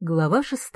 Глава 6.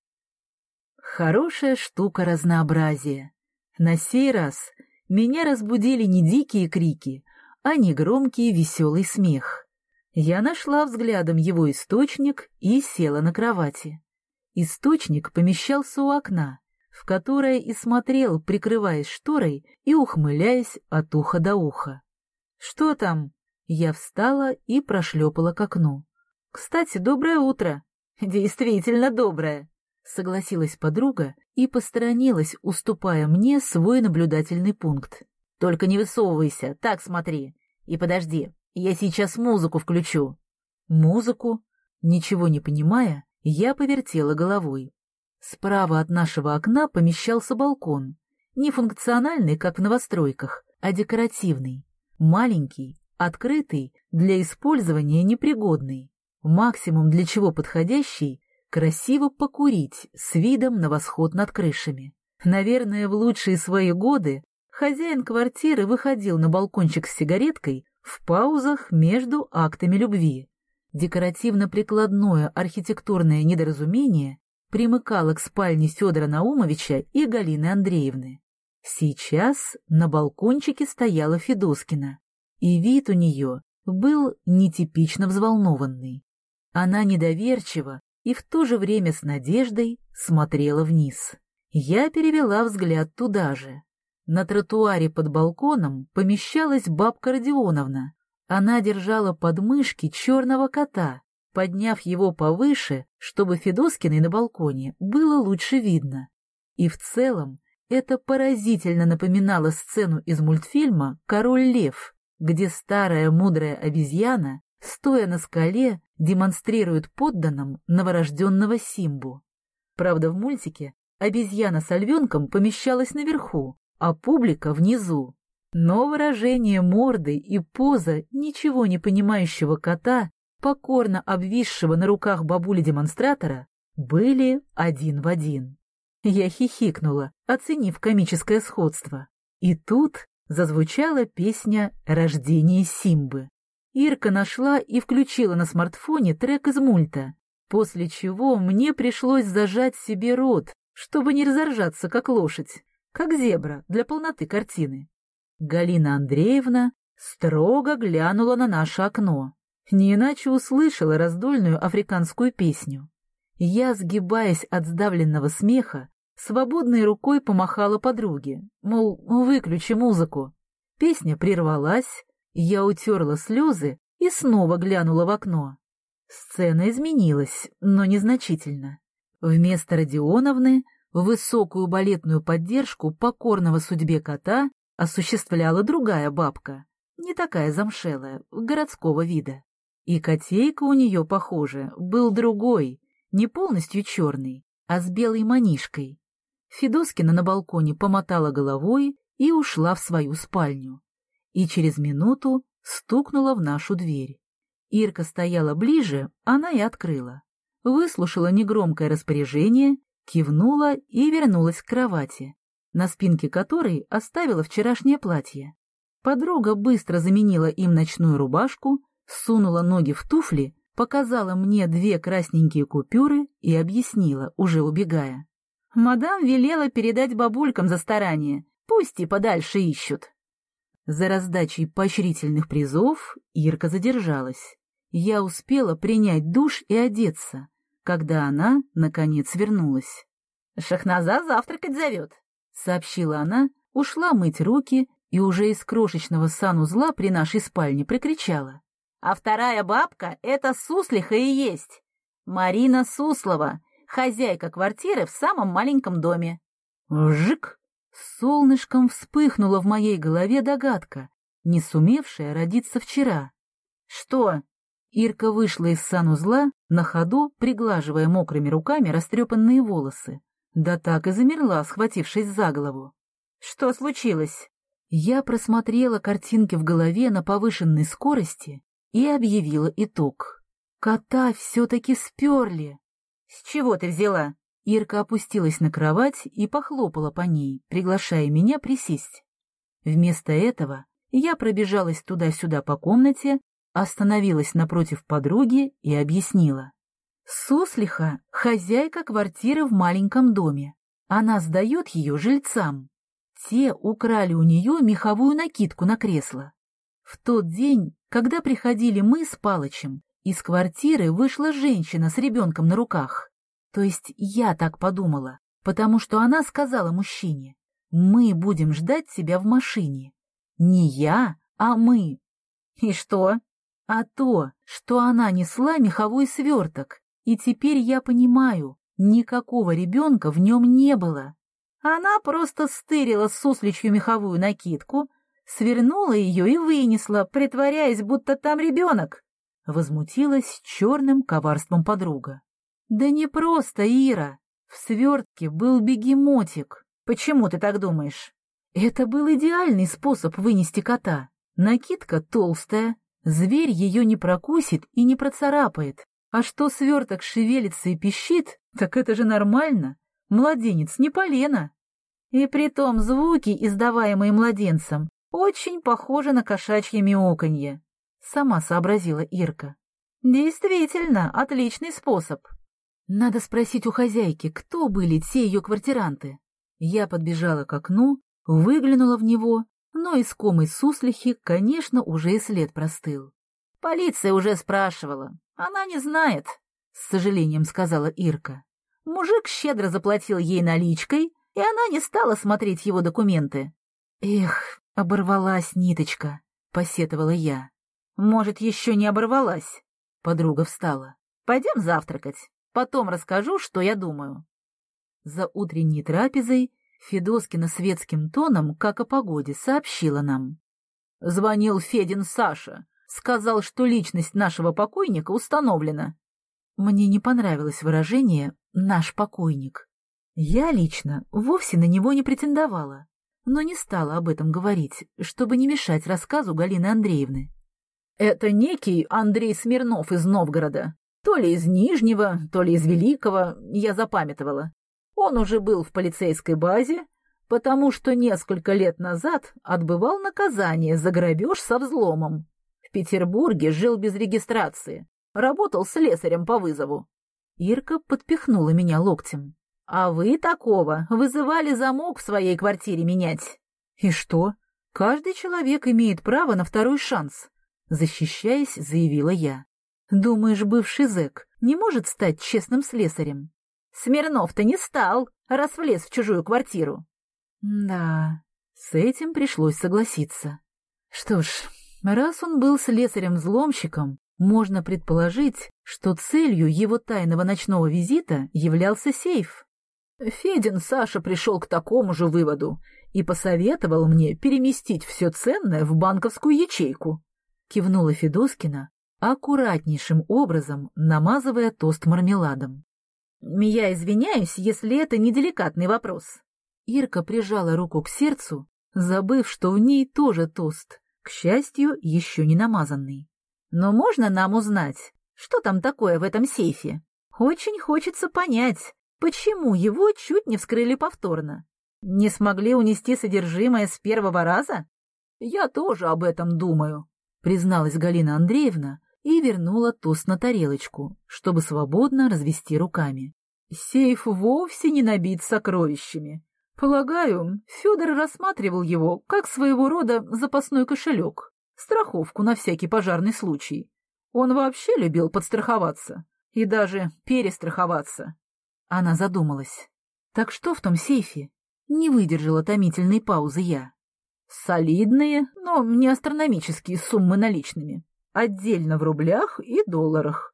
Хорошая штука разнообразие. На сей раз меня разбудили не дикие крики, а негромкий веселый смех. Я нашла взглядом его источник и села на кровати. Источник помещался у окна, в которое и смотрел, прикрываясь шторой и ухмыляясь от уха до уха. «Что там?» Я встала и прошлепала к окну. «Кстати, доброе утро!» «Действительно доброе», — согласилась подруга и посторонилась, уступая мне свой наблюдательный пункт. «Только не высовывайся, так смотри. И подожди, я сейчас музыку включу». «Музыку?» Ничего не понимая, я повертела головой. Справа от нашего окна помещался балкон. Не функциональный, как в новостройках, а декоративный. Маленький, открытый, для использования непригодный. Максимум для чего подходящий — красиво покурить с видом на восход над крышами. Наверное, в лучшие свои годы хозяин квартиры выходил на балкончик с сигареткой в паузах между актами любви. Декоративно-прикладное архитектурное недоразумение примыкало к спальне Федора Наумовича и Галины Андреевны. Сейчас на балкончике стояла Федоскина, и вид у нее был нетипично взволнованный. Она недоверчиво и в то же время с надеждой смотрела вниз. Я перевела взгляд туда же. На тротуаре под балконом помещалась бабка Родионовна. Она держала под мышки черного кота, подняв его повыше, чтобы Федоскиной на балконе было лучше видно. И в целом это поразительно напоминало сцену из мультфильма «Король лев», где старая мудрая обезьяна, стоя на скале, демонстрирует подданным новорожденного Симбу. Правда, в мультике обезьяна с львенком помещалась наверху, а публика внизу. Но выражение морды и поза ничего не понимающего кота, покорно обвисшего на руках бабули-демонстратора, были один в один. Я хихикнула, оценив комическое сходство. И тут зазвучала песня «Рождение Симбы». Ирка нашла и включила на смартфоне трек из мульта, после чего мне пришлось зажать себе рот, чтобы не разоржаться, как лошадь, как зебра для полноты картины. Галина Андреевна строго глянула на наше окно, не иначе услышала раздольную африканскую песню. Я, сгибаясь от сдавленного смеха, свободной рукой помахала подруге, мол, выключи музыку. Песня прервалась, я утерла слезы и снова глянула в окно. Сцена изменилась, но незначительно. Вместо Родионовны высокую балетную поддержку покорного судьбе кота осуществляла другая бабка, не такая замшелая, городского вида. И котейка у нее, похоже, был другой, не полностью черный, а с белой манишкой. Федоскина на балконе помотала головой и ушла в свою спальню. И через минуту стукнула в нашу дверь. Ирка стояла ближе, она и открыла. Выслушала негромкое распоряжение, кивнула и вернулась к кровати, на спинке которой оставила вчерашнее платье. Подруга быстро заменила им ночную рубашку, сунула ноги в туфли, показала мне 2 красненькие купюры и объяснила, уже убегая. «Мадам велела передать бабулькам за старание, пусть и подальше ищут». За раздачей поощрительных призов Ирка задержалась. Я успела принять душ и одеться, когда она, наконец, вернулась. «Шахназа завтракать зовет», — сообщила она, ушла мыть руки и уже из крошечного санузла при нашей спальне прикричала. «А вторая бабка — это Суслиха и есть. Марина Суслова, хозяйка квартиры в самом маленьком доме». Вжик! Солнышком вспыхнула в моей голове догадка, не сумевшая родиться вчера. «Что?» Ирка вышла из санузла, на ходу приглаживая мокрыми руками растрепанные волосы. Да так и замерла, схватившись за голову. «Что случилось?» Я просмотрела картинки в голове на повышенной скорости и объявила итог. Кота все-таки сперли. «С чего ты взяла?» Ирка опустилась на кровать и похлопала по ней, приглашая меня присесть. Вместо этого я пробежалась туда-сюда по комнате, остановилась напротив подруги и объяснила. Суслиха — хозяйка квартиры в маленьком доме. Она сдает ее жильцам. Те украли у нее меховую накидку на кресло. В тот день, когда приходили мы с Палычем, из квартиры вышла женщина с ребенком на руках. То есть я так подумала, потому что она сказала мужчине: «Мы будем ждать тебя в машине». Не я, а мы. И что? А то, что она несла меховой сверток, и теперь я понимаю, никакого ребенка в нем не было. Она просто стырила сусличью меховую накидку, свернула ее и вынесла, притворяясь, будто там ребенок. Возмутилась черным коварством подруга. Да не просто, Ира. В свертке был бегемотик. Почему ты так думаешь? Это был идеальный способ вынести кота. Накидка толстая, зверь ее не прокусит и не процарапает. А что сверток шевелится и пищит, так это же нормально. Младенец не полено. И притом звуки, издаваемые младенцем, очень похожи на кошачье мяуканье. Сама сообразила Ирка. Действительно, отличный способ. Надо спросить у хозяйки, кто были те ее квартиранты. Я подбежала к окну, выглянула в него, но искомой суслихи, конечно, уже и след простыл. Полиция уже спрашивала. Она не знает, с сожалением сказала Ирка. Мужик щедро заплатил ей наличкой, и она не стала смотреть его документы. Эх, оборвалась ниточка, посетовала я. Может, еще не оборвалась? Подруга встала. Пойдем завтракать. Потом расскажу, что я думаю. За утренней трапезой Федоскина светским тоном, как о погоде, сообщила нам. Звонил Федин Саша. Сказал, что личность нашего покойника установлена. Мне не понравилось выражение «наш покойник». Я лично вовсе на него не претендовала, но не стала об этом говорить, чтобы не мешать рассказу Галины Андреевны. Это некий Андрей Смирнов из Новгорода. То ли из Нижнего, то ли из Великого, я запамятовала. Он уже был в полицейской базе, потому что несколько лет назад отбывал наказание за грабеж со взломом. В Петербурге жил без регистрации, работал слесарем по вызову. Ирка подпихнула меня локтем. А вы такого вызывали замок в своей квартире менять. И что? Каждый человек имеет право на второй шанс. Защищаясь, заявила я. Думаешь, бывший зэк не может стать честным слесарем? Смирнов-то не стал, раз влез в чужую квартиру. Да, с этим пришлось согласиться. Что ж, раз он был слесарем-взломщиком, можно предположить, что целью его тайного ночного визита являлся сейф. Федин Саша пришел к такому же выводу и посоветовал мне переместить все ценное в банковскую ячейку. Кивнула Федоскина, аккуратнейшим образом намазывая тост мармеладом. «Я извиняюсь, если это неделикатный вопрос». Ирка прижала руку к сердцу, забыв, что в ней тоже тост, к счастью, еще не намазанный. «Но можно нам узнать, что там такое в этом сейфе? Очень хочется понять, почему его чуть не вскрыли повторно. Не смогли унести содержимое с первого раза?» «Я тоже об этом думаю», — призналась Галина Андреевна и вернула тост на тарелочку, чтобы свободно развести руками. «Сейф вовсе не набит сокровищами. Полагаю, Федор рассматривал его как своего рода запасной кошелек, страховку на всякий пожарный случай. Он вообще любил подстраховаться и даже перестраховаться». Она задумалась. «Так что в том сейфе?» Не выдержала томительной паузы я. «Солидные, но не астрономические суммы наличными. Отдельно в рублях и долларах.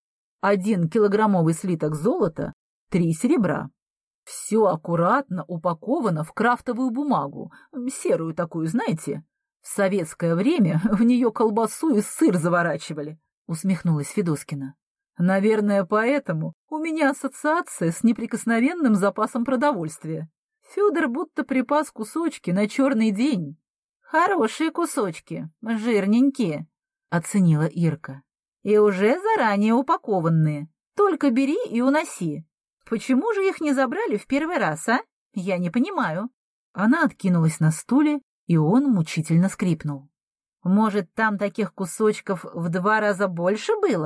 1 килограммовый слиток золота, 3 серебра. Все аккуратно упаковано в крафтовую бумагу, серую такую, знаете. В советское время в нее колбасу и сыр заворачивали», — усмехнулась Федоскина. «Наверное, поэтому у меня ассоциация с неприкосновенным запасом продовольствия. Федор будто припас кусочки на черный день». «Хорошие кусочки, жирненькие», — оценила Ирка. «И уже заранее упакованные. Только бери и уноси. Почему же их не забрали в первый раз, а? Я не понимаю». Она откинулась на стуле, и он мучительно скрипнул. «Может, там таких кусочков в 2 раза больше было?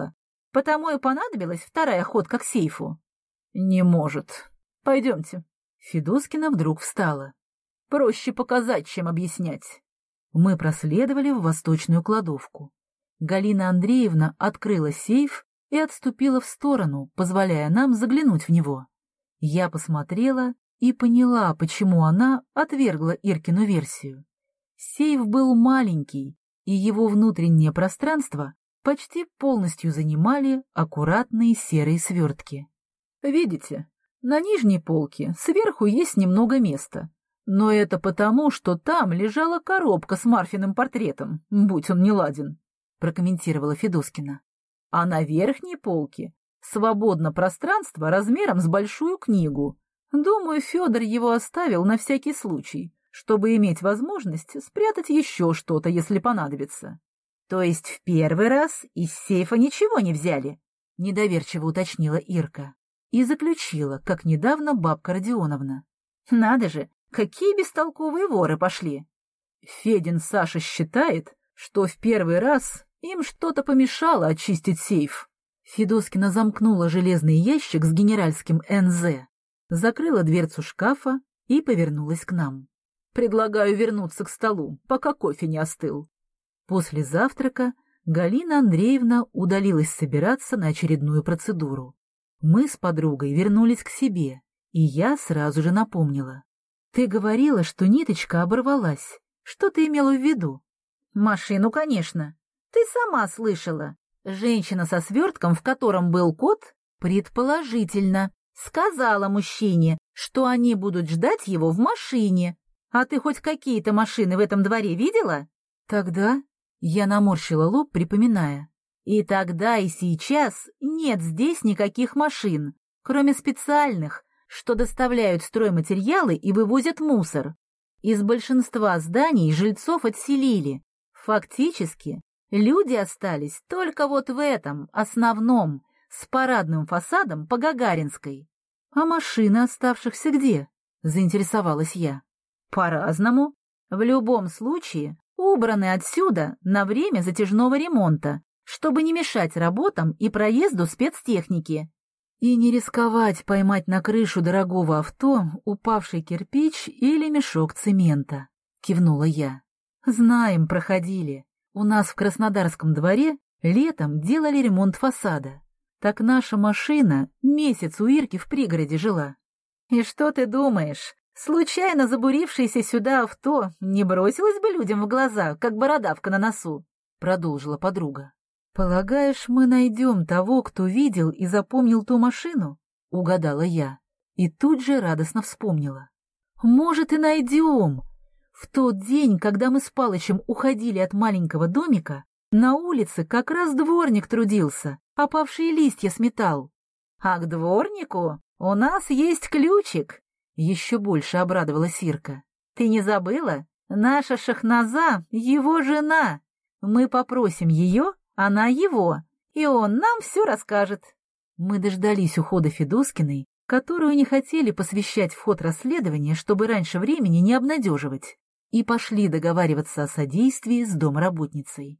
Потому и понадобилась вторая ходка к сейфу. Не может. Пойдемте. Федоскина вдруг встала. Проще показать, чем объяснять. Мы проследовали в восточную кладовку. Галина Андреевна открыла сейф и отступила в сторону, позволяя нам заглянуть в него. Я посмотрела и поняла, почему она отвергла Иркину версию. Сейф был маленький, и его внутреннее пространство почти полностью занимали аккуратные серые свертки. Видите, на нижней полке сверху есть немного места, но это потому, что там лежала коробка с Марфиным портретом, будь он неладен, прокомментировала Федоскина. А на верхней полке свободно пространство размером с большую книгу. Думаю, Федор его оставил на всякий случай, чтобы иметь возможность спрятать еще что-то, если понадобится. То есть в первый раз из сейфа ничего не взяли? Недоверчиво уточнила Ирка и заключила, как недавно бабка Родионовна. Надо же, какие бестолковые воры пошли. Федин Саша считает, что в первый раз им что-то помешало очистить сейф. Федоскина замкнула железный ящик с генеральским НЗ, закрыла дверцу шкафа и повернулась к нам. Предлагаю вернуться к столу, пока кофе не остыл. После завтрака Галина Андреевна удалилась собираться на очередную процедуру. Мы с подругой вернулись к себе, и я сразу же напомнила. Ты говорила, что ниточка оборвалась. Что ты имела в виду? Машину, конечно. Ты сама слышала. Женщина со свертком, в котором был кот, предположительно, сказала мужчине, что они будут ждать его в машине. А ты хоть какие-то машины в этом дворе видела? Тогда я наморщила лоб, припоминая. И тогда, и сейчас нет здесь никаких машин, кроме специальных, что доставляют стройматериалы и вывозят мусор. Из большинства зданий жильцов отселили. Фактически, люди остались только вот в этом, основном, с парадным фасадом по Гагаринской. А машины оставшихся где? Заинтересовалась я. По-разному. В любом случае, убраны отсюда на время затяжного ремонта, чтобы не мешать работам и проезду спецтехники. И не рисковать поймать на крышу дорогого авто упавший кирпич или мешок цемента, кивнула я. Знаем, проходили. У нас в Краснодарском дворе летом делали ремонт фасада. Так наша машина месяц у Ирки в пригороде жила. И что ты думаешь, случайно забурившееся сюда авто не бросилось бы людям в глаза, как бородавка на носу? Продолжила подруга. «Полагаешь, мы найдем того, кто видел и запомнил ту машину?» — угадала я. И тут же радостно вспомнила. «Может, и найдем. В тот день, когда мы с Палычем уходили от маленького домика, на улице как раз дворник трудился, опавшие листья сметал. А к дворнику у нас есть ключик!» — еще больше обрадовалась Ирка. «Ты не забыла? Наша Шахназа — его жена. Мы попросим ее, она его, и он нам все расскажет». Мы дождались ухода Федоскиной, которую не хотели посвящать в ход расследования, чтобы раньше времени не обнадеживать, и пошли договариваться о содействии с домработницей.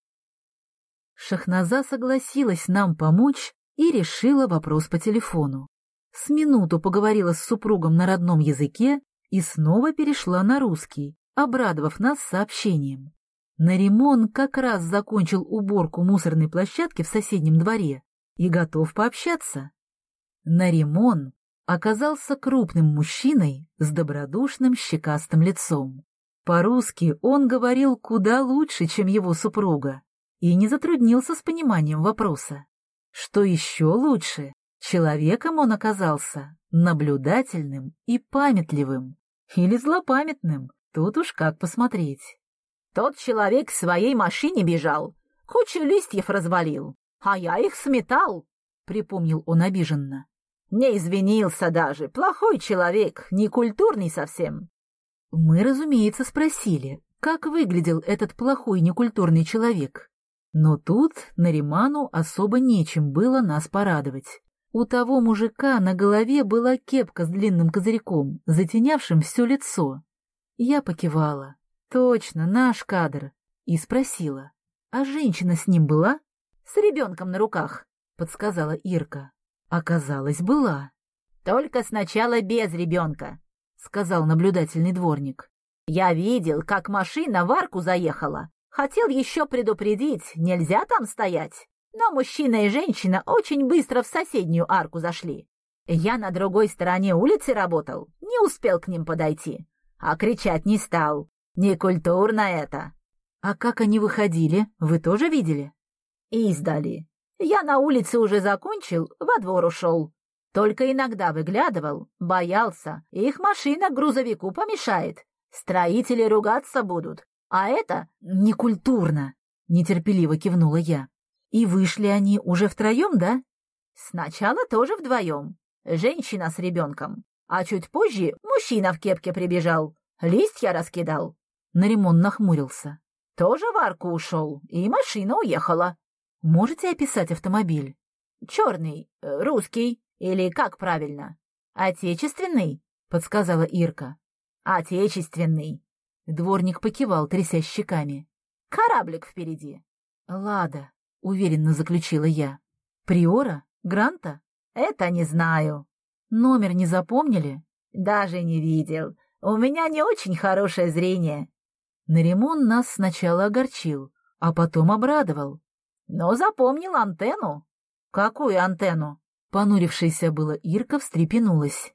Шахназа согласилась нам помочь и решила вопрос по телефону. С минуту поговорила с супругом на родном языке и снова перешла на русский, обрадовав нас сообщением. Наримон как раз закончил уборку мусорной площадки в соседнем дворе и готов пообщаться. Наримон оказался крупным мужчиной с добродушным щекастым лицом. По-русски он говорил куда лучше, чем его супруга, и не затруднился с пониманием вопроса. Что еще лучше, человеком он оказался наблюдательным и памятливым, или злопамятным, тут уж как посмотреть. Тот человек к своей машине бежал, кучу листьев развалил, а я их сметал, — припомнил он обиженно. Не извинился даже, плохой человек, некультурный совсем. Мы, разумеется, спросили, как выглядел этот плохой некультурный человек. Но тут Нариману особо нечем было нас порадовать. У того мужика на голове была кепка с длинным козырьком, затенявшим все лицо. Я покивала. Точно, наш кадр. И спросила, а женщина с ним была? С ребенком на руках. — подсказала Ирка. Оказалось, была. «Только сначала без ребенка», — сказал наблюдательный дворник. «Я видел, как машина в арку заехала. Хотел еще предупредить, нельзя там стоять. Но мужчина и женщина очень быстро в соседнюю арку зашли. Я на другой стороне улицы работал, не успел к ним подойти. А кричать не стал. Некультурно это». «А как они выходили, вы тоже видели?» «Издали. Я на улице уже закончил, во двор ушел. Только иногда выглядывал, боялся, их машина к грузовику помешает. Строители ругаться будут, а это некультурно», — нетерпеливо кивнула я. «И вышли они уже втроем, да?» «Сначала тоже вдвоем, женщина с ребенком, а чуть позже мужчина в кепке прибежал, листья раскидал». Наримон нахмурился. «Тоже в арку ушел, и машина уехала». «Можете описать автомобиль?» «Черный, русский, или как правильно?» «Отечественный», — подсказала Ирка. «Отечественный». Дворник покивал, тряся щеками. «Кораблик впереди». «Лада», — уверенно заключила я. «Приора? Гранта?» «Это не знаю». «Номер не запомнили?» «Даже не видел. У меня не очень хорошее зрение». Наримон нас сначала огорчил, а потом обрадовал. «Но запомнил антенну». «Какую антенну?» Понурившаяся была Ирка встрепенулась.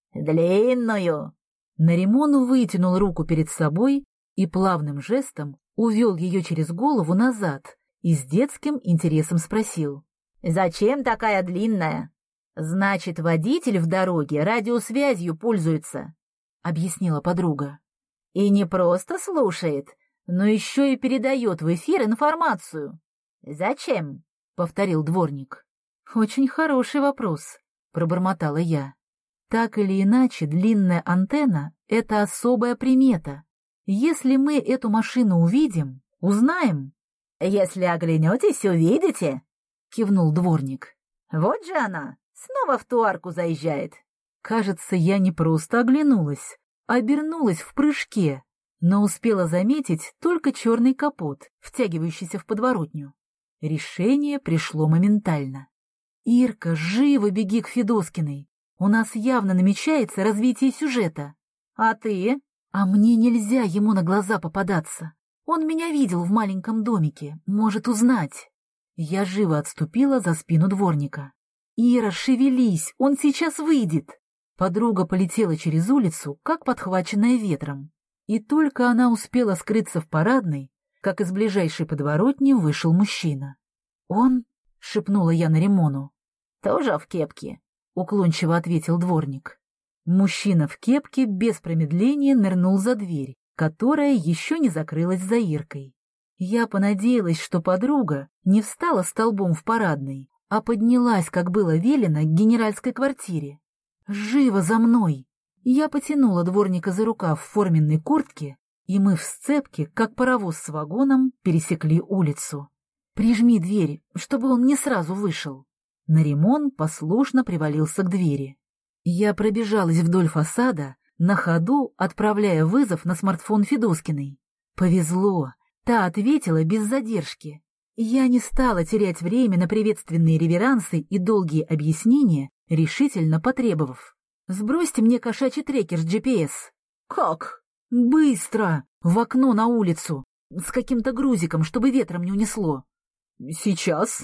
«Длинную». Наримон вытянул руку перед собой и плавным жестом увел ее через голову назад и с детским интересом спросил. «Зачем такая длинная?» «Значит, водитель в дороге радиосвязью пользуется», — объяснила подруга. «И не просто слушает, но еще и передает в эфир информацию». «Зачем?» — повторил дворник. «Очень хороший вопрос», — пробормотала я. «Так или иначе, длинная антенна — это особая примета. Если мы эту машину увидим, узнаем». «Если оглянетесь, увидите», — кивнул дворник. «Вот же она, снова в ту арку заезжает». Кажется, я не просто оглянулась, а обернулась в прыжке, но успела заметить только черный капот, втягивающийся в подворотню. Решение пришло моментально. «Ирка, живо беги к Федоскиной. У нас явно намечается развитие сюжета. А ты?» «А мне нельзя ему на глаза попадаться. Он меня видел в маленьком домике, может узнать». Я живо отступила за спину дворника. «Ира, шевелись, он сейчас выйдет». Подруга полетела через улицу, как подхваченная ветром. И только она успела скрыться в парадной, как из ближайшей подворотни вышел мужчина. «Он?» — шепнула я Наримону. «Тоже в кепке?» — уклончиво ответил дворник. Мужчина в кепке без промедления нырнул за дверь, которая еще не закрылась за Иркой. Я понадеялась, что подруга не встала столбом в парадной, а поднялась, как было велено, к генеральской квартире. «Живо за мной!» Я потянула дворника за рукав в форменной куртке, и мы в сцепке, как паровоз с вагоном, пересекли улицу. «Прижми дверь, чтобы он не сразу вышел». Наримон послушно привалился к двери. Я пробежалась вдоль фасада, на ходу отправляя вызов на смартфон Федоскиной. Повезло, та ответила без задержки. Я не стала терять время на приветственные реверансы и долгие объяснения, решительно потребовав. «Сбросьте мне кошачий трекер с GPS». «Как?» «Быстро! В окно на улицу! С каким-то грузиком, чтобы ветром не унесло». «Сейчас?»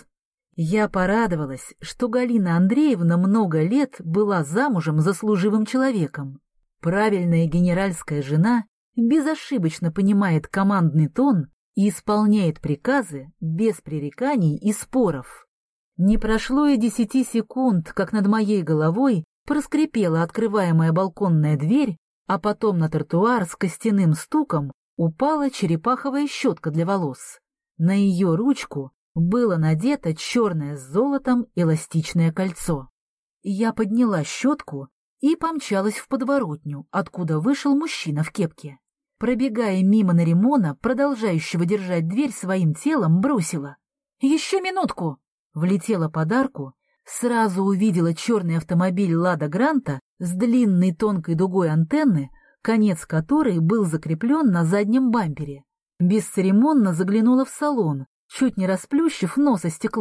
Я порадовалась, что Галина Андреевна много лет была замужем за служивым человеком. Правильная генеральская жена безошибочно понимает командный тон и исполняет приказы без пререканий и споров. Не прошло и 10 секунд, как над моей головой проскрипела открываемая балконная дверь, а потом на тротуар с костяным стуком упала черепаховая щетка для волос. На ее ручку было надето черное с золотом эластичное кольцо. Я подняла щетку и помчалась в подворотню, откуда вышел мужчина в кепке. Пробегая мимо Наримона, продолжающего держать дверь своим телом, бросила. «Еще минутку!» Влетела под арку, сразу увидела черный автомобиль «Лада Гранта» с длинной тонкой дугой антенны, конец которой был закреплен на заднем бампере. Бесцеремонно заглянула в салон, чуть не расплющив нос о стекло,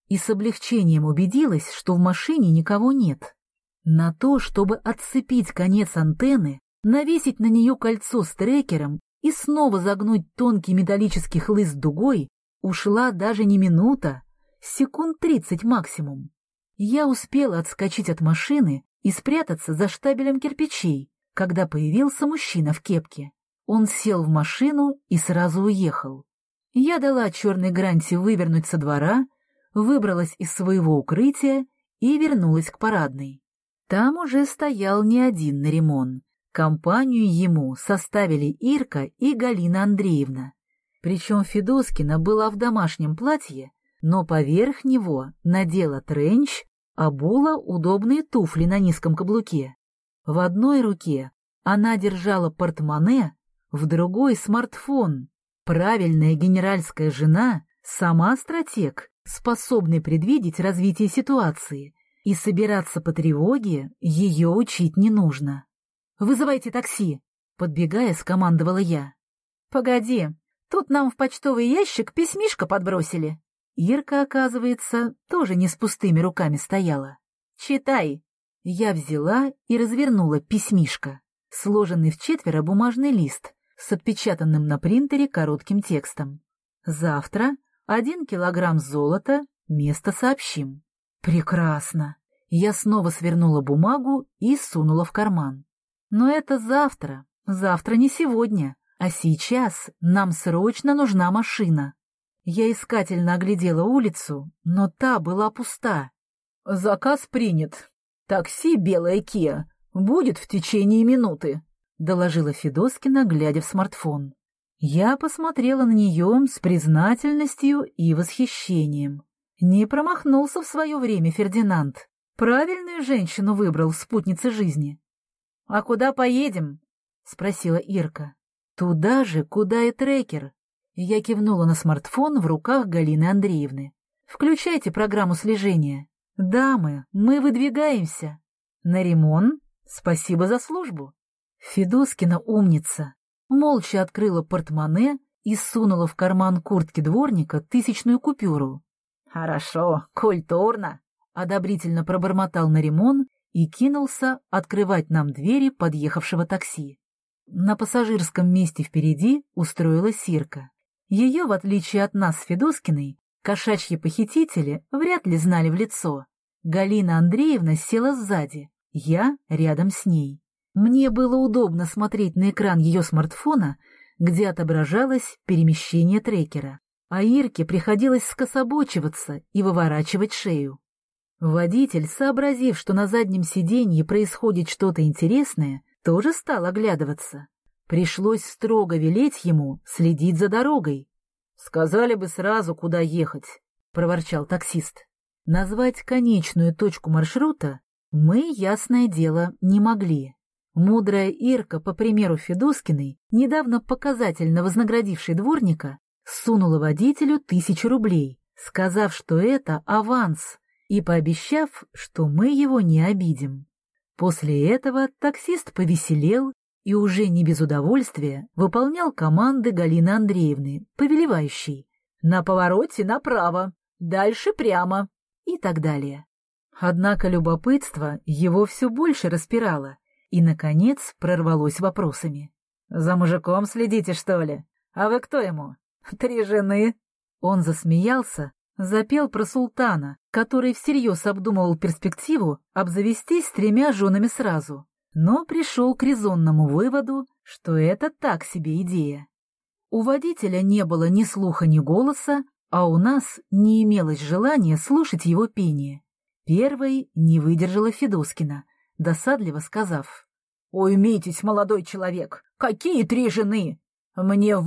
и с облегчением убедилась, что в машине никого нет. На то, чтобы отцепить конец антенны, навесить на нее кольцо с трекером и снова загнуть тонкий металлический хлыст дугой, ушла даже не минута, секунд 30 максимум. Я успела отскочить от машины и спрятаться за штабелем кирпичей, когда появился мужчина в кепке. Он сел в машину и сразу уехал. Я дала черной Гранте вывернуть со двора, выбралась из своего укрытия и вернулась к парадной. Там уже стоял не один Наримон. Компанию ему составили Ирка и Галина Андреевна. Причем Федоскина была в домашнем платье, но поверх него надела тренч, обула удобные туфли на низком каблуке. В одной руке она держала портмоне, в другой — смартфон. Правильная генеральская жена — сама стратег, способный предвидеть развитие ситуации, и собираться по тревоге ее учить не нужно. «Вызывайте такси!» — подбегая, скомандовала я. «Погоди, тут нам в почтовый ящик письмишко подбросили». Ирка, оказывается, тоже не с пустыми руками стояла. «Читай!» Я взяла и развернула письмишко, сложенный в четверо бумажный лист с отпечатанным на принтере коротким текстом. «Завтра 1 килограмм золота, место сообщим». «Прекрасно!» Я снова свернула бумагу и сунула в карман. «Но это завтра не сегодня, а сейчас нам срочно нужна машина». Я искательно оглядела улицу, но та была пуста. «Заказ принят. Такси «Белая Киа» будет в течение минуты», — доложила Федоскина, глядя в смартфон. Я посмотрела на нее с признательностью и восхищением. Не промахнулся в свое время Фердинанд. Правильную женщину выбрал в спутнице жизни. «А куда поедем?» — спросила Ирка. «Туда же, куда и трекер». Я кивнула на смартфон в руках Галины Андреевны. «Включайте программу слежения. Дамы, мы выдвигаемся. Наримон, спасибо за службу». Федоскина умница. Молча открыла портмоне и сунула в карман куртки дворника 1000-ную купюру. «Хорошо, культурно», — одобрительно пробормотал Наримон и кинулся открывать нам двери подъехавшего такси. На пассажирском месте впереди устроилась Ирка. Ее, в отличие от нас с Федоскиной, кошачьи похитители вряд ли знали в лицо. Галина Андреевна села сзади, я рядом с ней. Мне было удобно смотреть на экран ее смартфона, где отображалось перемещение трекера, а Ирке приходилось скособочиваться и выворачивать шею. Водитель, сообразив, что на заднем сиденье происходит что-то интересное, тоже стал оглядываться. Пришлось строго велеть ему следить за дорогой. «Сказали бы сразу, куда ехать», — проворчал таксист. Назвать конечную точку маршрута мы, ясное дело, не могли. Мудрая Ирка, по примеру Федоскиной, недавно показательно вознаградившей дворника, сунула водителю 1000 рублей, сказав, что это аванс, и пообещав, что мы его не обидим. После этого таксист повеселел и уже не без удовольствия выполнял команды Галины Андреевны, повелевающей «на повороте направо, дальше прямо» и так далее. Однако любопытство его все больше распирало и, наконец, прорвалось вопросами. «За мужиком следите, что ли? А вы кто ему? 3 жены?» Он засмеялся, запел про султана, который всерьез обдумывал перспективу обзавестись 3 женами сразу, но пришел к резонному выводу, что это так себе идея. У водителя не было ни слуха, ни голоса, а у нас не имелось желания слушать его пение. Первой не выдержала Федоскина, досадливо сказав: «Уймитесь, молодой человек, какие 3 жены? Мне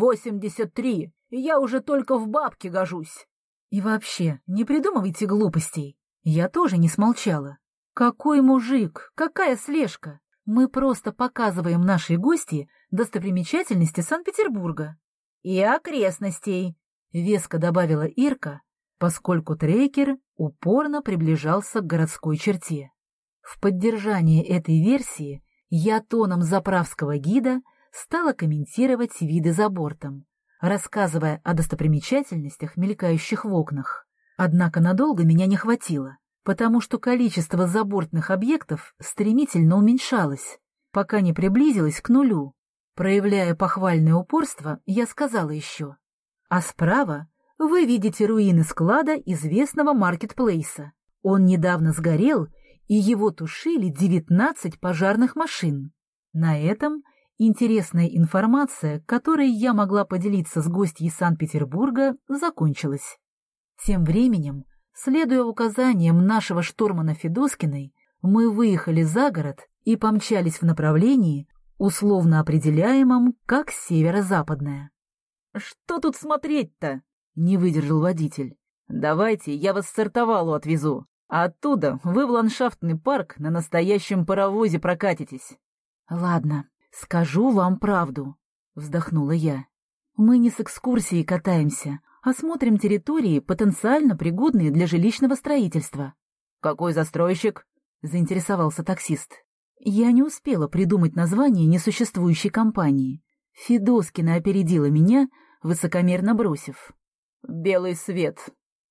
83, и я уже только в бабке гожусь». И вообще, не придумывайте глупостей. Я тоже не смолчала. Какой мужик, какая слежка? Мы просто показываем нашей гости достопримечательности Санкт-Петербурга. И окрестностей, веско добавила Ирка, поскольку трекер упорно приближался к городской черте. В поддержание этой версии я тоном заправского гида стала комментировать виды за бортом, рассказывая о достопримечательностях, мелькающих в окнах. Однако надолго меня не хватило, потому что количество забортных объектов стремительно уменьшалось, пока не приблизилось к нулю. Проявляя похвальное упорство, я сказала еще: «А справа вы видите руины склада известного маркетплейса. Он недавно сгорел, и его тушили 19 пожарных машин». На этом интересная информация, которой я могла поделиться с гостьей Санкт-Петербурга, закончилась. Тем временем, следуя указаниям нашего штурмана Федоскиной, мы выехали за город и помчались в направлении, условно определяемом как северо-западное. «Что тут смотреть-то?» — не выдержал водитель. «Давайте я вас в Сартовалу отвезу, а оттуда вы в ландшафтный парк на настоящем паровозе прокатитесь». «Ладно, скажу вам правду», — вздохнула я. «Мы не с экскурсией катаемся, а смотрим территории, потенциально пригодные для жилищного строительства». «Какой застройщик?» — заинтересовался таксист. Я не успела придумать название несуществующей компании. Федоскина опередила меня, высокомерно бросив: «Белый свет».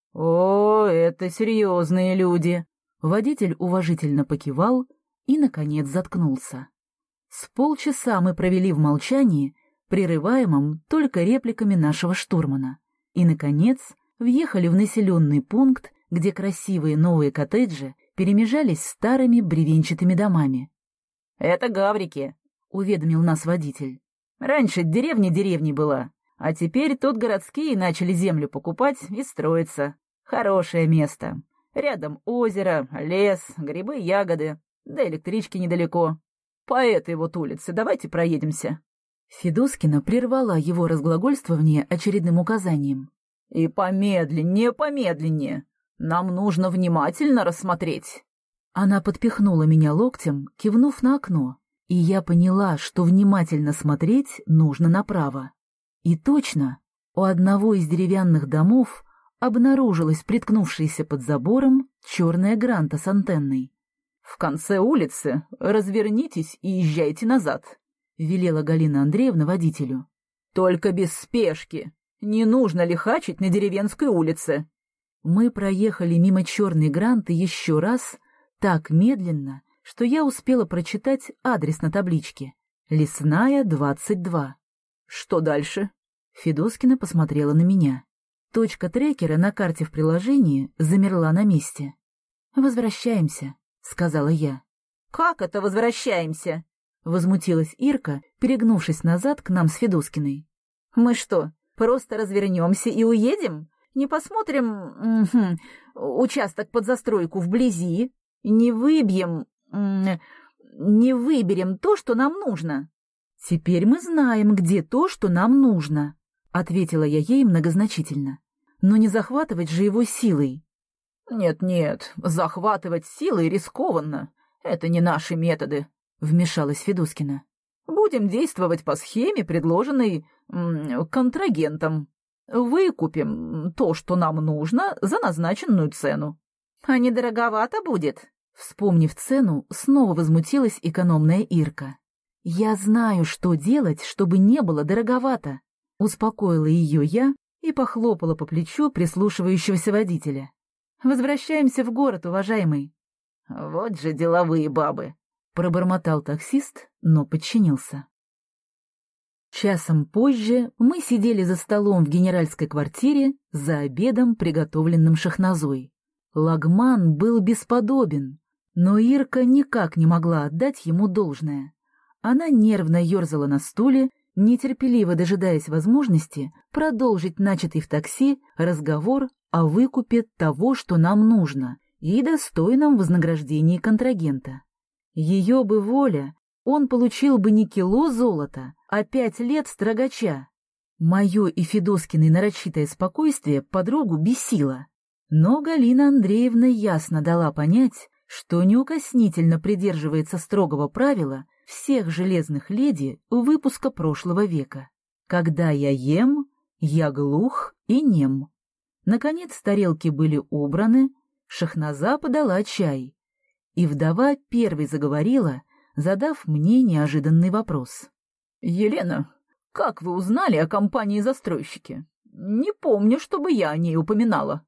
«О, это серьезные люди». Водитель уважительно покивал и, наконец, заткнулся. С полчаса мы провели в молчании, прерываемом только репликами нашего штурмана, и, наконец, въехали в населенный пункт, где красивые новые коттеджи перемежались с старыми бревенчатыми домами. «Это Гаврики», — уведомил нас водитель. «Раньше деревня деревней была, а теперь тут городские начали землю покупать и строиться. Хорошее место. Рядом озеро, лес, грибы, ягоды, да электрички недалеко. По этой вот улице давайте проедемся». Федоскина прервала его разглагольствование очередным указанием. «И помедленнее, помедленнее. Нам нужно внимательно рассмотреть». Она подпихнула меня локтем, кивнув на окно, и я поняла, что внимательно смотреть нужно направо. И точно, у одного из деревянных домов обнаружилась приткнувшаяся под забором черная гранта с антенной. «В конце улицы развернитесь и езжайте назад», — велела Галина Андреевна водителю. «Только без спешки. Не нужно лихачить на деревенской улице». Мы проехали мимо черной гранты еще раз, так медленно, что я успела прочитать адрес на табличке. Лесная, 22. «Что дальше?» Федоскина посмотрела на меня. Точка трекера на карте в приложении замерла на месте. «Возвращаемся», — сказала я. «Как это возвращаемся?» — возмутилась Ирка, перегнувшись назад к нам с Федоскиной. «Мы что, просто развернемся и уедем? Не посмотрим участок под застройку вблизи? Не выберем то, что нам нужно?» «Теперь мы знаем, где то, что нам нужно», — ответила я ей многозначительно. «Но не захватывать же его силой». «Нет, захватывать силой рискованно. Это не наши методы», — вмешалась Федоскина. «Будем действовать по схеме, предложенной контрагентом. Выкупим то, что нам нужно, за назначенную цену». «А не дороговато будет?» Вспомнив цену, снова возмутилась экономная Ирка. «Я знаю, что делать, чтобы не было дороговато», — успокоила ее я и похлопала по плечу прислушивающегося водителя. «Возвращаемся в город, уважаемый». «Вот же деловые бабы», — пробормотал таксист, но подчинился. Часом позже мы сидели за столом в генеральской квартире за обедом, приготовленным Шахназой. Лагман был бесподобен, но Ирка никак не могла отдать ему должное. Она нервно ерзала на стуле, нетерпеливо дожидаясь возможности продолжить начатый в такси разговор о выкупе того, что нам нужно, и достойном вознаграждении контрагента. Ее бы воля, он получил бы не кило золота, а 5 лет строгача. Мое и Федоскиной нарочитое спокойствие подругу бесило. Но Галина Андреевна ясно дала понять, что неукоснительно придерживается строгого правила всех железных леди выпуска прошлого века. Когда я ем, я глух и нем. Наконец тарелки были убраны, Шахназа подала чай, и вдова первой заговорила, задав мне неожиданный вопрос. «Елена, как вы узнали о компании-застройщике? Не помню, чтобы я о ней упоминала».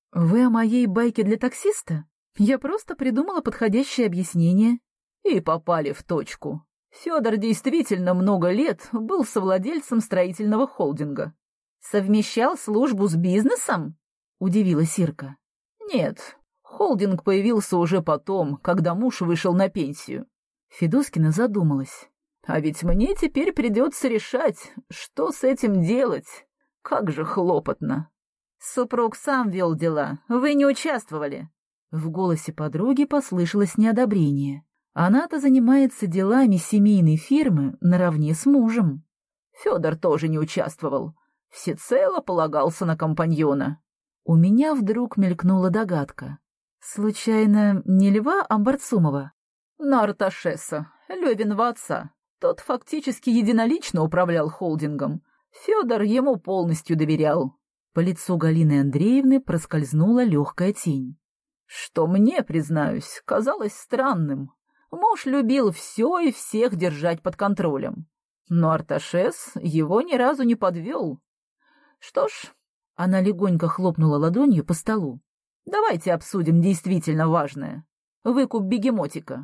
Вы о моей байке для таксиста? Я просто придумала подходящее объяснение. И попали в точку. Федор действительно много лет был совладельцем строительного холдинга. Совмещал службу с бизнесом? Удивилась Ирка. Нет, холдинг появился уже потом, когда муж вышел на пенсию. Федоскина задумалась. А ведь мне теперь придется решать, что с этим делать. Как же хлопотно. Супруг сам вел дела, вы не участвовали. В голосе подруги послышалось неодобрение. Она-то занимается делами семейной фирмы наравне с мужем. Федор тоже не участвовал. Всецело полагался на компаньона. У меня вдруг мелькнула догадка. Случайно не Льва Амбарцумова? На Арташеса, Левиного отца. Тот фактически единолично управлял холдингом. Федор ему полностью доверял. По лицу Галины Андреевны проскользнула легкая тень. Что мне, признаюсь, казалось странным. Муж любил все и всех держать под контролем. Но Арташес его ни разу не подвел. Что ж, она легонько хлопнула ладонью по столу. Давайте обсудим действительно важное. Выкуп бегемотика.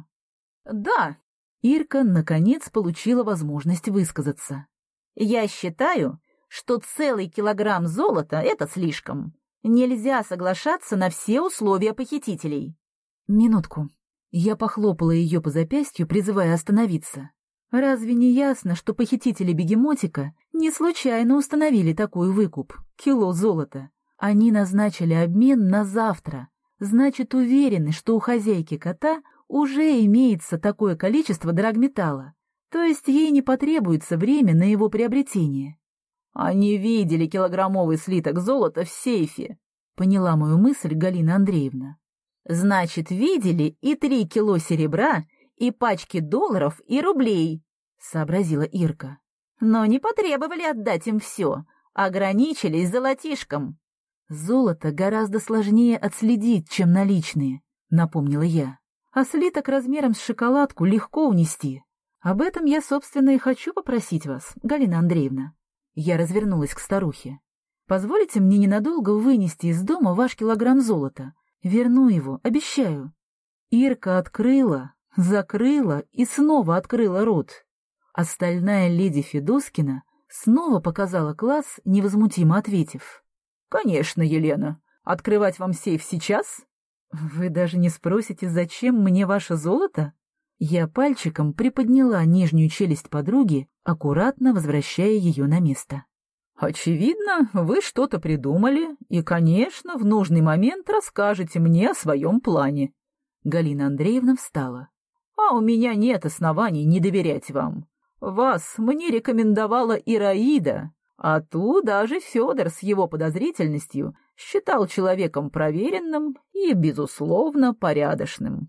Да, Ирка наконец получила возможность высказаться. Я считаю, что целый килограмм золота — это слишком. Нельзя соглашаться на все условия похитителей. Минутку. Я похлопала ее по запястью, призывая остановиться. Разве не ясно, что похитители бегемотика не случайно установили такой выкуп — кило золота? Они назначили обмен на завтра. Значит, уверены, что у хозяйки кота уже имеется такое количество драгметалла, то есть ей не потребуется время на его приобретение. Они видели килограммовый слиток золота в сейфе, поняла мою мысль Галина Андреевна. Значит, видели и 3 кило серебра, и пачки долларов и рублей, сообразила Ирка. Но не потребовали отдать им все, ограничились золотишком. Золото гораздо сложнее отследить, чем наличные, напомнила я. А слиток размером с шоколадку легко унести. Об этом я, собственно, и хочу попросить вас, Галина Андреевна. Я развернулась к старухе. Позволите мне ненадолго вынести из дома ваш килограмм золота. Верну его, обещаю. Ирка открыла, закрыла и снова открыла рот. Остальная леди Федоскина снова показала класс, невозмутимо ответив. «Конечно, Елена. Открывать вам сейф сейчас?» «Вы даже не спросите, зачем мне ваше золото?» Я пальчиком приподняла нижнюю челюсть подруги, аккуратно возвращая ее на место. «Очевидно, вы что-то придумали и, конечно, в нужный момент расскажете мне о своем плане». Галина Андреевна встала. «А у меня нет оснований не доверять вам. Вас мне рекомендовала Ираида, а ту даже Федор с его подозрительностью считал человеком проверенным и, безусловно, порядочным».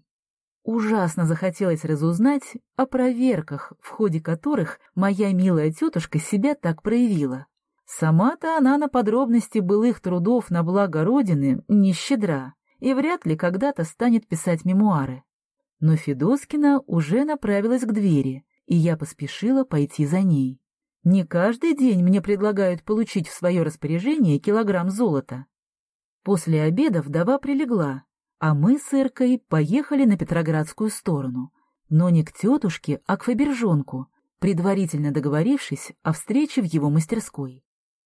Ужасно захотелось разузнать о проверках, в ходе которых моя милая тетушка себя так проявила. Сама-то она на подробности былых трудов на благо Родины не щедра и вряд ли когда-то станет писать мемуары. Но Федоскина уже направилась к двери, и я поспешила пойти за ней. Не каждый день мне предлагают получить в свое распоряжение килограмм золота. После обеда вдова прилегла, а мы с Иркой поехали на Петроградскую сторону, но не к тетушке, а к Фабержонку, предварительно договорившись о встрече в его мастерской.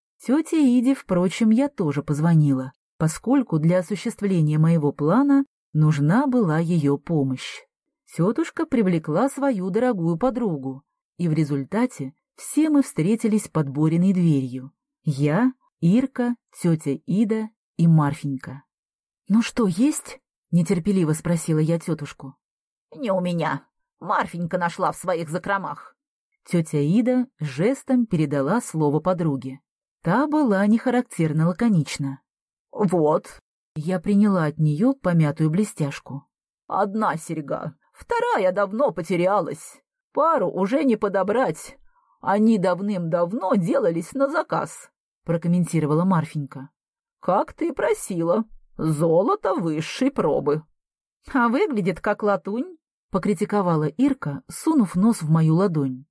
Тете Иде, впрочем, я тоже позвонила, поскольку для осуществления моего плана нужна была ее помощь. Тетушка привлекла свою дорогую подругу, и в результате все мы встретились под Бориной дверью. Я, Ирка, тетя Ида и Марфенька. «Ну что, есть?» — нетерпеливо спросила я тетушку. «Не у меня. Марфенька нашла в своих закромах». Тетя Ида жестом передала слово подруге. Та была нехарактерно лаконична. «Вот». Я приняла от нее помятую блестяшку. «Одна серьга, вторая давно потерялась. Пару уже не подобрать. Они давным-давно делались на заказ», — прокомментировала Марфенька. «Как ты просила. Золото высшей пробы». «А выглядит как латунь», — покритиковала Ирка, сунув нос в мою ладонь.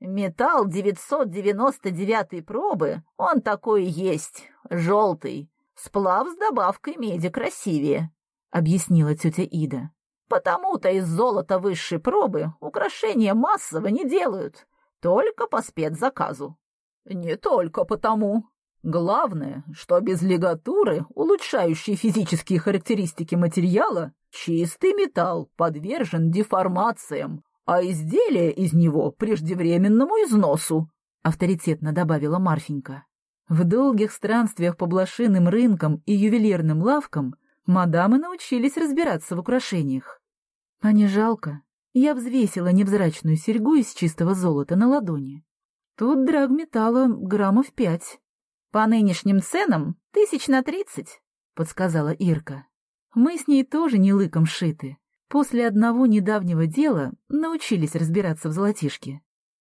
«Металл 999 пробы, он такой и есть, желтый. Сплав с добавкой меди красивее, — объяснила тетя Ида. Потому-то из золота высшей пробы украшения массово не делают, только по спецзаказу. Не только потому. Главное, что без лигатуры, улучшающей физические характеристики материала, чистый металл подвержен деформациям, а изделие из него преждевременному износу, — авторитетно добавила Марфенька. В долгих странствиях по блошиным рынкам и ювелирным лавкам мадамы научились разбираться в украшениях. А не жалко. Я взвесила невзрачную серьгу из чистого золота на ладони. Тут драгметалла граммов 5. По нынешним ценам 30 на 30, — подсказала Ирка. Мы с ней тоже не лыком шиты. После одного недавнего дела научились разбираться в золотишке.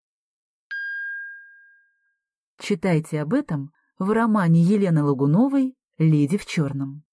Читайте об этом в романе Елены Лагуновой «Леди в черном».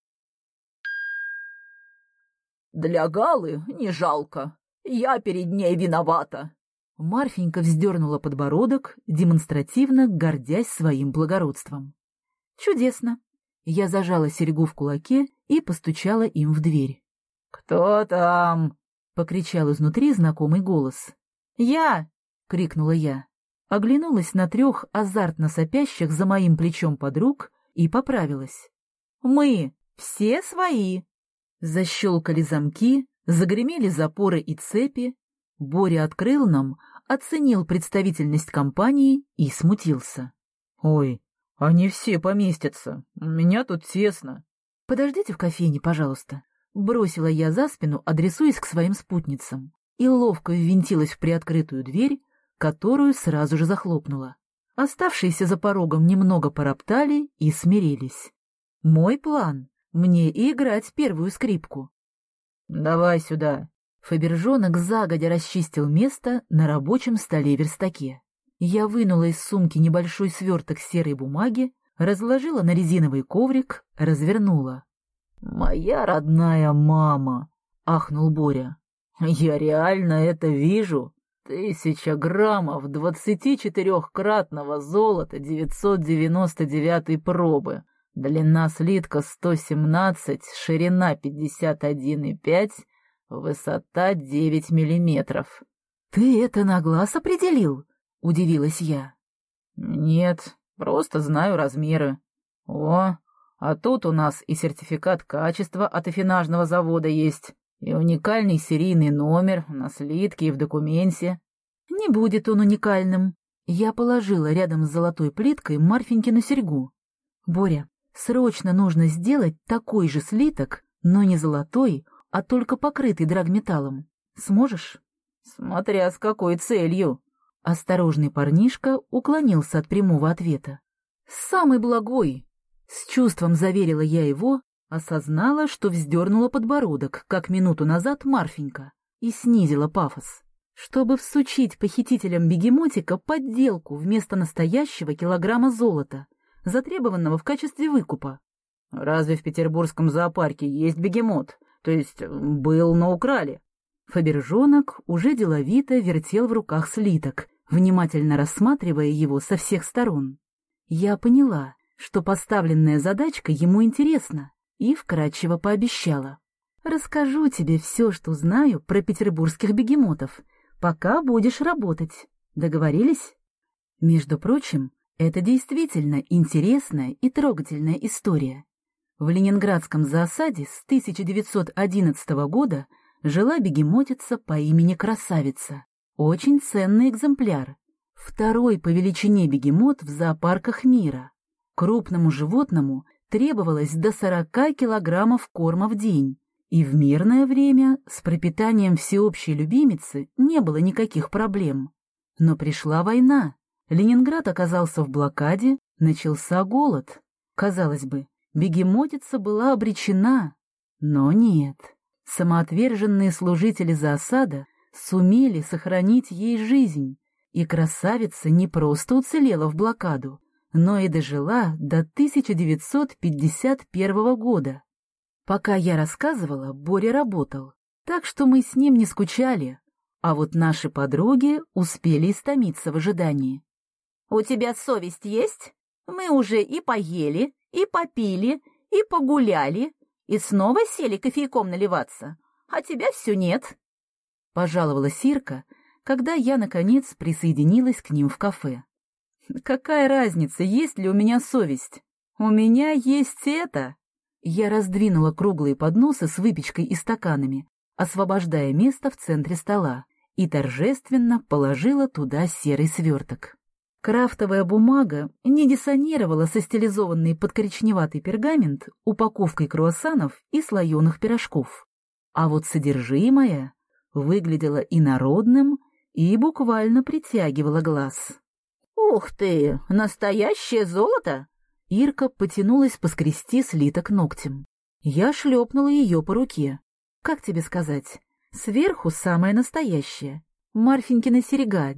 «Для Галы не жалко. Я перед ней виновата». Марфенька вздернула подбородок, демонстративно гордясь своим благородством. «Чудесно!» Я зажала серьгу в кулаке и постучала им в дверь. «Кто там?» — покричал изнутри знакомый голос. «Я!» — крикнула я. Оглянулась на 3 азартно сопящих за моим плечом подруг и поправилась. «Мы! Все свои!» Защелкали замки, загремели запоры и цепи. Боря открыл нам, оценил представительность компании и смутился. «Ой, они все поместятся. У меня тут тесно». «Подождите в кофейне, пожалуйста». Бросила я за спину, адресуясь к своим спутницам, и ловко ввинтилась в приоткрытую дверь, которую сразу же захлопнула. Оставшиеся за порогом немного пороптали и смирились. Мой план — мне и играть первую скрипку. «Давай сюда». Фабержонок загодя расчистил место на рабочем столе-верстаке. Я вынула из сумки небольшой сверток серой бумаги, разложила на резиновый коврик, развернула. «Моя родная мама!» — ахнул Боря. «Я реально это вижу. 1000 граммов 24-кратного золота 999 пробы. Длина слитка 117, ширина 51,5, высота 9 миллиметров». «Ты это на глаз определил?» — удивилась я. «Нет, просто знаю размеры. О, а тут у нас и сертификат качества от афинажного завода есть, и уникальный серийный номер на слитке и в документе». «Не будет он уникальным». Я положила рядом с золотой плиткой Марфенькину серьгу. «Боря, срочно нужно сделать такой же слиток, но не золотой, а только покрытый драгметаллом. Сможешь?» «Смотря с какой целью». Осторожный парнишка уклонился от прямого ответа. «Самый благой!» С чувством заверила я его, осознала, что вздернула подбородок, как минуту назад Марфенька, и снизила пафос, чтобы всучить похитителям бегемотика подделку вместо настоящего килограмма золота, затребованного в качестве выкупа. «Разве в петербургском зоопарке есть бегемот? То есть был, но украли?» Фабержонок уже деловито вертел в руках слиток, внимательно рассматривая его со всех сторон. Я поняла, что поставленная задачка ему интересна, и вкратчиво пообещала. «Расскажу тебе все, что знаю про петербургских бегемотов, пока будешь работать. Договорились?» Между прочим, это действительно интересная и трогательная история. В ленинградском зоосаде с 1911 года жила бегемотица по имени Красавица. Очень ценный экземпляр. Второй по величине бегемот в зоопарках мира. Крупному животному требовалось до 40 килограммов корма в день. И в мирное время с пропитанием всеобщей любимицы не было никаких проблем. Но пришла война. Ленинград оказался в блокаде, начался голод. Казалось бы, бегемотица была обречена. Но нет. Самоотверженные служители зоосада сумели сохранить ей жизнь, и красавица не просто уцелела в блокаду, но и дожила до 1951 года. Пока я рассказывала, Боря работал, так что мы с ним не скучали, а вот наши подруги успели истомиться в ожидании. «У тебя совесть есть? Мы уже и поели, и попили, И погуляли, и снова сели кофейком наливаться, а тебя все нет. Пожаловалась Ирка, когда я, наконец, присоединилась к ним в кафе. Какая разница, есть ли у меня совесть? У меня есть это. Я раздвинула круглые подносы с выпечкой и стаканами, освобождая место в центре стола, и торжественно положила туда серый сверток. Крафтовая бумага не диссонировала со стилизованной под коричневатый пергамент упаковкой круассанов и слоеных пирожков. А вот содержимое выглядело инородным и буквально притягивало глаз. «Ух ты, настоящее золото!» Ирка потянулась поскрести слиток ногтем. Я шлепнула ее по руке. «Как тебе сказать? Сверху самое настоящее. Марфенькина серьга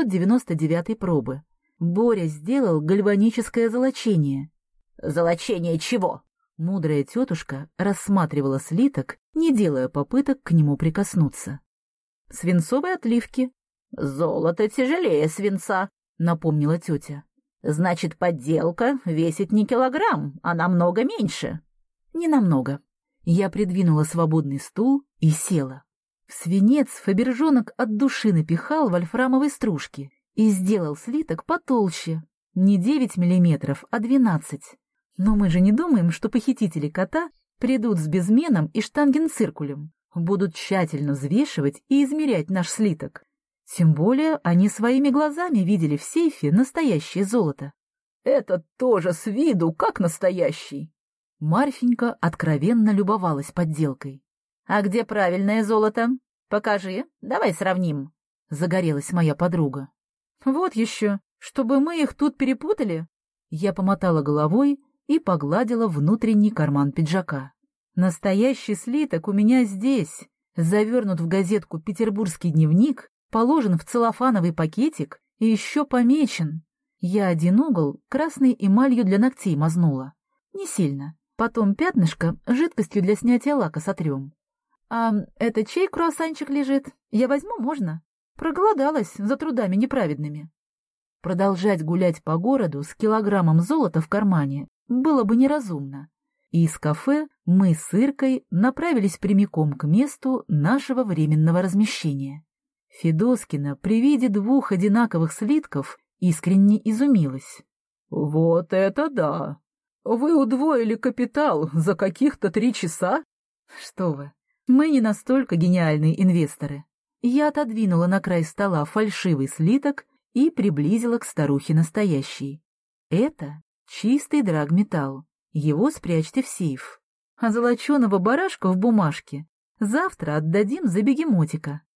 999 пробы. Боря сделал гальваническое золочение». «Золочение чего?» Мудрая тетушка рассматривала слиток, не делая попыток к нему прикоснуться. «Свинцовой отливки». «Золото тяжелее свинца», — напомнила тетя. «Значит, подделка весит не килограмм, а намного меньше». «Не намного». Я придвинула свободный стул и села. В свинец фабержонок от души напихал вольфрамовой стружки и сделал слиток потолще. Не 9 миллиметров, а 12. Но мы же не думаем, что похитители кота придут с безменом и штангенциркулем, будут тщательно взвешивать и измерять наш слиток. Тем более они своими глазами видели в сейфе настоящее золото. «Это тоже с виду как настоящий!» Марфенька откровенно любовалась подделкой. «А где правильное золото? Покажи, давай сравним», — загорелась моя подруга. «Вот еще, чтобы мы их тут перепутали?» Я помотала головой и погладила внутренний карман пиджака. «Настоящий слиток у меня здесь, завернут в газетку «Петербургский дневник», положен в целлофановый пакетик и еще помечен. Я один угол красной эмалью для ногтей мазнула. Не сильно. Потом пятнышко жидкостью для снятия лака сотрем. А это чей круассанчик лежит? Я возьму, можно? Проголодалась за трудами неправедными». Продолжать гулять по городу с килограммом золота в кармане было бы неразумно. И из кафе мы с Иркой направились прямиком к месту нашего временного размещения. Федоскина при виде 2 одинаковых слитков искренне изумилась. «Вот это да! Вы удвоили капитал за каких-то 3 часа?» «Что вы, мы не настолько гениальные инвесторы». Я отодвинула на край стола фальшивый слиток и приблизила к старухе настоящий. Это чистый драгметалл. Его спрячьте в сейф. А золоченого барашка в бумажке завтра отдадим за бегемотика.